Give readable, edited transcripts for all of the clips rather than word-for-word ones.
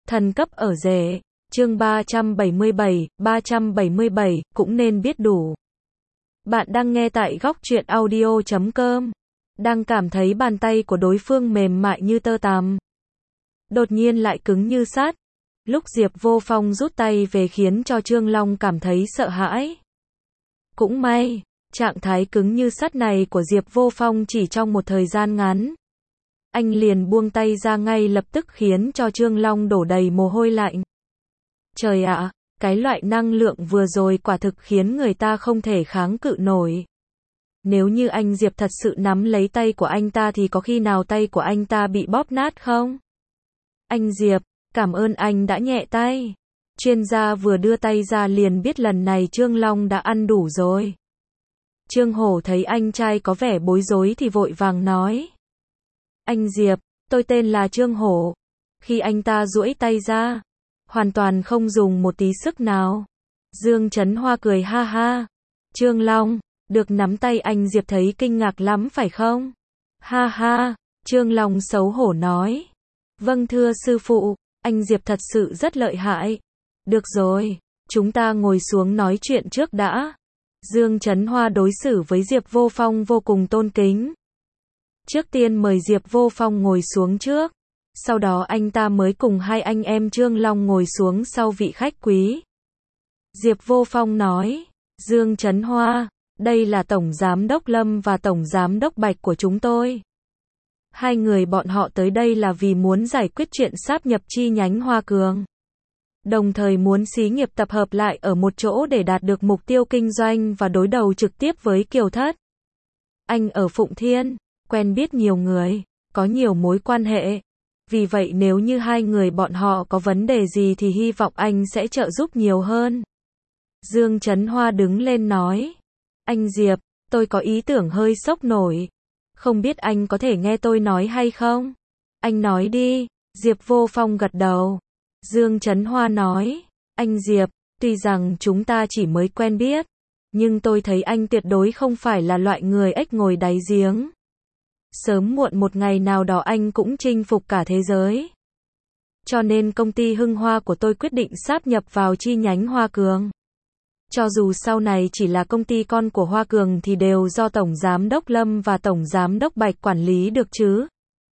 Thần cấp ở rể. Chương 377, cũng nên biết đủ. Bạn đang nghe tại góc truyện audio.com. Đang cảm thấy bàn tay của đối phương mềm mại như tơ tằm. Đột nhiên lại cứng như sắt. Lúc Diệp Vô Phong rút tay về khiến cho Trương Long cảm thấy sợ hãi. Cũng may, trạng thái cứng như sắt này của Diệp Vô Phong chỉ trong một thời gian ngắn. Anh liền buông tay ra ngay lập tức khiến cho Trương Long đổ đầy mồ hôi lạnh. Trời ạ, cái loại năng lượng vừa rồi quả thực khiến người ta không thể kháng cự nổi. Nếu như anh Diệp thật sự nắm lấy tay của anh ta thì có khi nào tay của anh ta bị bóp nát không? Anh Diệp, cảm ơn anh đã nhẹ tay. Chuyên gia vừa đưa tay ra liền biết lần này Trương Long đã ăn đủ rồi. Trương Hổ thấy anh trai có vẻ bối rối thì vội vàng nói. Anh Diệp, tôi tên là Trương Hổ. Khi anh ta duỗi tay ra, hoàn toàn không dùng một tí sức nào. Dương Chấn Hoa cười ha ha. Trương Long, được nắm tay anh Diệp thấy kinh ngạc lắm phải không? Ha ha, Trương Long xấu hổ nói. Vâng thưa sư phụ, anh Diệp thật sự rất lợi hại. Được rồi, chúng ta ngồi xuống nói chuyện trước đã. Dương Chấn Hoa đối xử với Diệp Vô Phong vô cùng tôn kính. Trước tiên mời Diệp Vô Phong ngồi xuống trước. Sau đó anh ta mới cùng hai anh em Trương Long ngồi xuống sau vị khách quý. Diệp Vô Phong nói, Dương Chấn Hoa, đây là Tổng Giám đốc Lâm và Tổng Giám đốc Bạch của chúng tôi. Hai người bọn họ tới đây là vì muốn giải quyết chuyện sáp nhập chi nhánh Hoa Cường. Đồng thời muốn xí nghiệp tập hợp lại ở một chỗ để đạt được mục tiêu kinh doanh và đối đầu trực tiếp với Kiều Thất. Anh ở Phụng Thiên, quen biết nhiều người, có nhiều mối quan hệ. Vì vậy nếu như hai người bọn họ có vấn đề gì thì hy vọng anh sẽ trợ giúp nhiều hơn. Dương Chấn Hoa đứng lên nói. Anh Diệp, tôi có ý tưởng hơi sốc nổi. Không biết anh có thể nghe tôi nói hay không? Anh nói đi. Diệp Vô Phong gật đầu. Dương Chấn Hoa nói. Anh Diệp, tuy rằng chúng ta chỉ mới quen biết, nhưng tôi thấy anh tuyệt đối không phải là loại người ếch ngồi đáy giếng. Sớm muộn một ngày nào đó anh cũng chinh phục cả thế giới. Cho nên công ty Hưng Hoa của tôi quyết định sáp nhập vào chi nhánh Hoa Cường. Cho dù sau này chỉ là công ty con của Hoa Cường thì đều do Tổng Giám đốc Lâm và Tổng Giám đốc Bạch quản lý được chứ.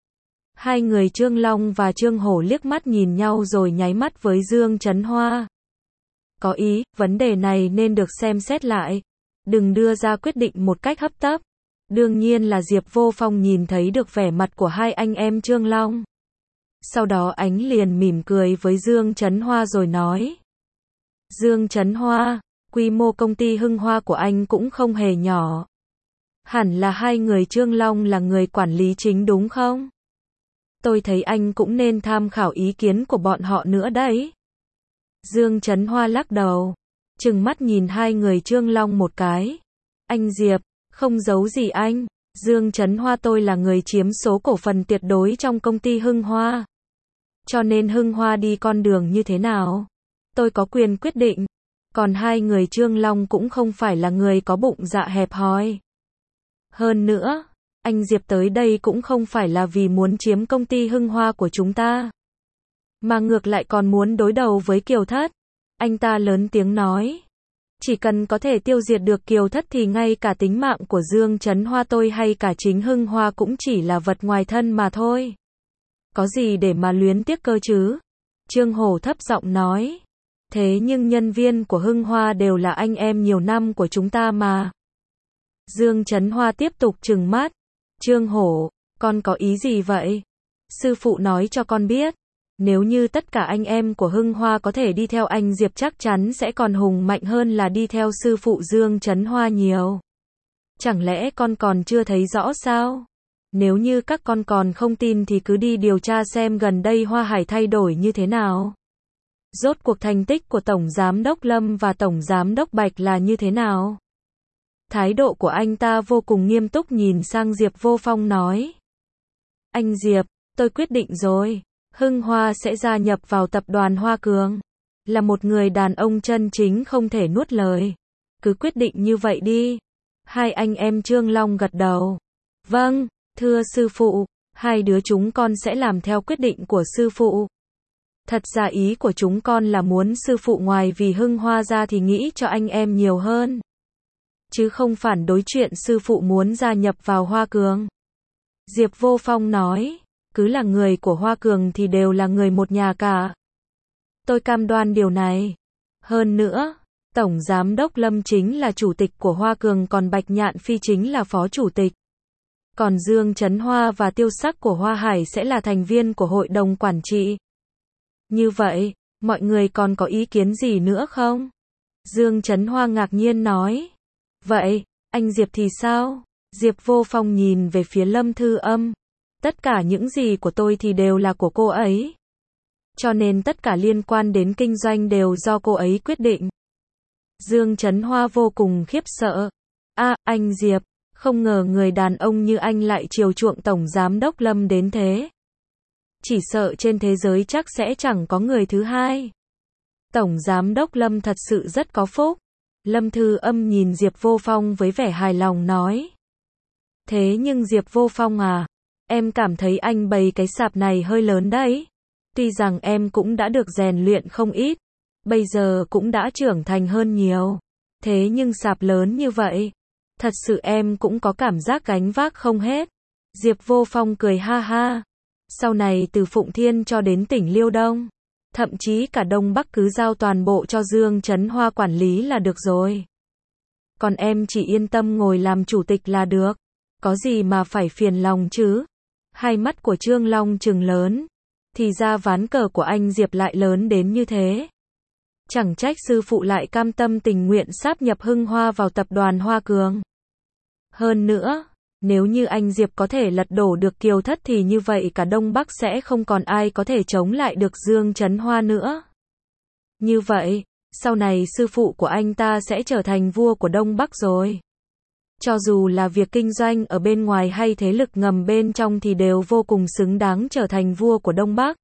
Hai người Trương Long và Trương Hổ liếc mắt nhìn nhau rồi nháy mắt với Dương Chấn Hoa. Có ý, vấn đề này nên được xem xét lại. Đừng đưa ra quyết định một cách hấp tấp. Đương nhiên là Diệp Vô Phong nhìn thấy được vẻ mặt của hai anh em Trương Long. Sau đó anh liền mỉm cười với Dương Chấn Hoa rồi nói. Dương Chấn Hoa, quy mô công ty Hưng Hoa của anh cũng không hề nhỏ. Hẳn là hai người Trương Long là người quản lý chính đúng không? Tôi thấy anh cũng nên tham khảo ý kiến của bọn họ nữa đấy. Dương Chấn Hoa lắc đầu, trừng mắt nhìn hai người Trương Long một cái. Anh Diệp, không giấu gì anh, Dương Chấn Hoa tôi là người chiếm số cổ phần tuyệt đối trong công ty Hưng Hoa. Cho nên Hưng Hoa đi con đường như thế nào, tôi có quyền quyết định. Còn hai người Trương Long cũng không phải là người có bụng dạ hẹp hòi. Hơn nữa, anh Diệp tới đây cũng không phải là vì muốn chiếm công ty Hưng Hoa của chúng ta, mà ngược lại còn muốn đối đầu với Kiều Thất. Anh ta lớn tiếng nói. Chỉ cần có thể tiêu diệt được Kiều Thất thì ngay cả tính mạng của Dương Chấn Hoa tôi hay cả chính Hưng Hoa cũng chỉ là vật ngoài thân mà thôi. Có gì để mà luyến tiếc cơ chứ? Trương Hổ thấp giọng nói. Thế nhưng nhân viên của Hưng Hoa đều là anh em nhiều năm của chúng ta mà. Dương Chấn Hoa tiếp tục trừng mắt. Trương Hổ, con có ý gì vậy? Sư phụ nói cho con biết. Nếu như tất cả anh em của Hưng Hoa có thể đi theo anh Diệp chắc chắn sẽ còn hùng mạnh hơn là đi theo sư phụ Dương Chấn Hoa nhiều. Chẳng lẽ con còn chưa thấy rõ sao? Nếu như các con còn không tin thì cứ đi điều tra xem gần đây Hoa Hải thay đổi như thế nào. Rốt cuộc thành tích của Tổng Giám đốc Lâm và Tổng Giám đốc Bạch là như thế nào? Thái độ của anh ta vô cùng nghiêm túc nhìn sang Diệp Vô Phong nói. Anh Diệp, tôi quyết định rồi. Hưng Hoa sẽ gia nhập vào tập đoàn Hoa Cường. Là một người đàn ông chân chính không thể nuốt lời. Cứ quyết định như vậy đi. Hai anh em Trương Long gật đầu. Vâng, thưa sư phụ, hai đứa chúng con sẽ làm theo quyết định của sư phụ. Thật ra ý của chúng con là muốn sư phụ ngoài vì Hưng Hoa ra thì nghĩ cho anh em nhiều hơn. Chứ không phản đối chuyện sư phụ muốn gia nhập vào Hoa Cường. Diệp Vô Phong nói, cứ là người của Hoa Cường thì đều là người một nhà cả. Tôi cam đoan điều này. Hơn nữa, Tổng Giám đốc Lâm chính là chủ tịch của Hoa Cường, còn Bạch Nhạn Phi chính là phó chủ tịch. Còn Dương Chấn Hoa và Tiêu Sắc của Hoa Hải sẽ là thành viên của hội đồng quản trị. Như vậy, mọi người còn có ý kiến gì nữa không? Dương Chấn Hoa ngạc nhiên nói. Vậy, anh Diệp thì sao? Diệp Vô Phong nhìn về phía Lâm Thư Âm. Tất cả những gì của tôi thì đều là của cô ấy. Cho nên tất cả liên quan đến kinh doanh đều do cô ấy quyết định. Dương Chấn Hoa vô cùng khiếp sợ. Anh Diệp, không ngờ người đàn ông như anh lại chiều chuộng Tổng Giám đốc Lâm đến thế. Chỉ sợ trên thế giới chắc sẽ chẳng có người thứ hai. Tổng Giám đốc Lâm thật sự rất có phúc. Lâm Thư Âm nhìn Diệp Vô Phong với vẻ hài lòng nói. Thế nhưng Diệp Vô Phong à, em cảm thấy anh bày cái sạp này hơi lớn đấy. Tuy rằng em cũng đã được rèn luyện không ít, bây giờ cũng đã trưởng thành hơn nhiều. Thế nhưng sạp lớn như vậy, thật sự em cũng có cảm giác gánh vác không hết. Diệp Vô Phong cười ha ha. Sau này từ Phụng Thiên cho đến tỉnh Liêu Đông, thậm chí cả Đông Bắc cứ giao toàn bộ cho Dương Chấn Hoa quản lý là được rồi. Còn em chỉ yên tâm ngồi làm chủ tịch là được. Có gì mà phải phiền lòng chứ? Hai mắt của Trương Long trừng lớn. Thì ra ván cờ của anh Diệp lại lớn đến như thế. Chẳng trách sư phụ lại cam tâm tình nguyện sáp nhập Hưng Hoa vào tập đoàn Hoa Cường. Hơn nữa, nếu như anh Diệp có thể lật đổ được Kiều Thất thì như vậy cả Đông Bắc sẽ không còn ai có thể chống lại được Dương Chấn Hoa nữa. Như vậy, sau này sư phụ của anh ta sẽ trở thành vua của Đông Bắc rồi. Cho dù là việc kinh doanh ở bên ngoài hay thế lực ngầm bên trong thì đều vô cùng xứng đáng trở thành vua của Đông Bắc.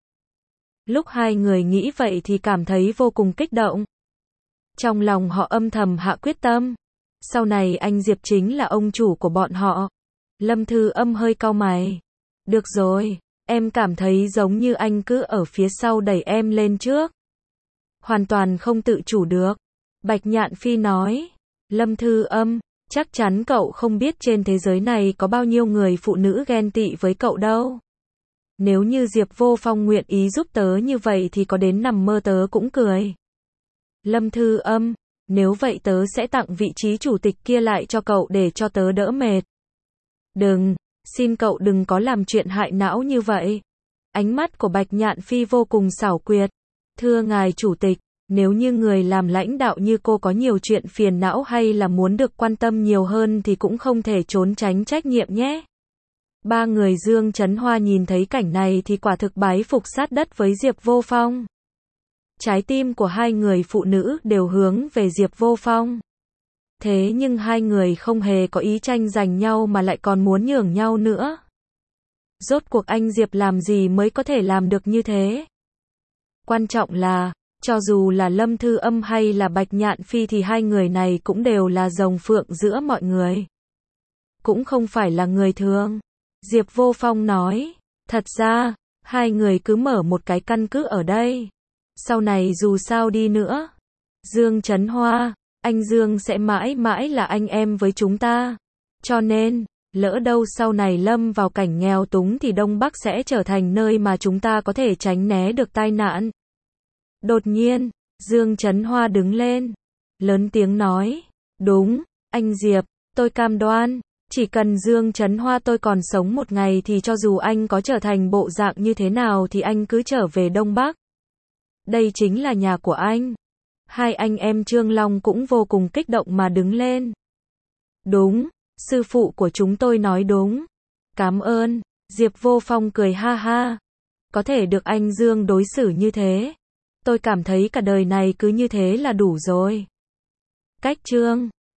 Lúc hai người nghĩ vậy thì cảm thấy vô cùng kích động. Trong lòng họ âm thầm hạ quyết tâm. Sau này anh Diệp chính là ông chủ của bọn họ. Lâm Thư Âm hơi cau mày. Được rồi, em cảm thấy giống như anh cứ ở phía sau đẩy em lên trước. Hoàn toàn không tự chủ được. Bạch Nhạn Phi nói. Lâm Thư Âm, chắc chắn cậu không biết trên thế giới này có bao nhiêu người phụ nữ ghen tị với cậu đâu. Nếu như Diệp Vô Phong nguyện ý giúp tớ như vậy thì có đến nằm mơ tớ cũng cười. Lâm Thư Âm, nếu vậy tớ sẽ tặng vị trí chủ tịch kia lại cho cậu để cho tớ đỡ mệt. Đừng, xin cậu đừng có làm chuyện hại não như vậy. Ánh mắt của Bạch Nhạn Phi vô cùng xảo quyệt. Thưa ngài chủ tịch, nếu như người làm lãnh đạo như cô có nhiều chuyện phiền não hay là muốn được quan tâm nhiều hơn thì cũng không thể trốn tránh trách nhiệm nhé. Ba người Dương Chấn Hoa nhìn thấy cảnh này thì quả thực bái phục sát đất với Diệp Vô Phong. Trái tim của hai người phụ nữ đều hướng về Diệp Vô Phong. Thế nhưng hai người không hề có ý tranh giành nhau mà lại còn muốn nhường nhau nữa. Rốt cuộc anh Diệp làm gì mới có thể làm được như thế? Quan trọng là, cho dù là Lâm Thư Âm hay là Bạch Nhạn Phi thì hai người này cũng đều là rồng phượng giữa mọi người. Cũng không phải là người thường. Diệp Vô Phong nói, thật ra, hai người cứ mở một cái căn cứ ở đây. Sau này dù sao đi nữa, Dương Chấn Hoa, anh Dương sẽ mãi mãi là anh em với chúng ta. Cho nên, lỡ đâu sau này lâm vào cảnh nghèo túng thì Đông Bắc sẽ trở thành nơi mà chúng ta có thể tránh né được tai nạn. Đột nhiên, Dương Chấn Hoa đứng lên, lớn tiếng nói, đúng, anh Diệp, tôi cam đoan, chỉ cần Dương Chấn Hoa tôi còn sống một ngày thì cho dù anh có trở thành bộ dạng như thế nào thì anh cứ trở về Đông Bắc. Đây chính là nhà của anh. Hai anh em Trương Long cũng vô cùng kích động mà đứng lên. Đúng, sư phụ của chúng tôi nói đúng. Cảm ơn, Diệp Vô Phong cười ha ha. Có thể được anh Dương đối xử như thế. Tôi cảm thấy cả đời này cứ như thế là đủ rồi. Cách chương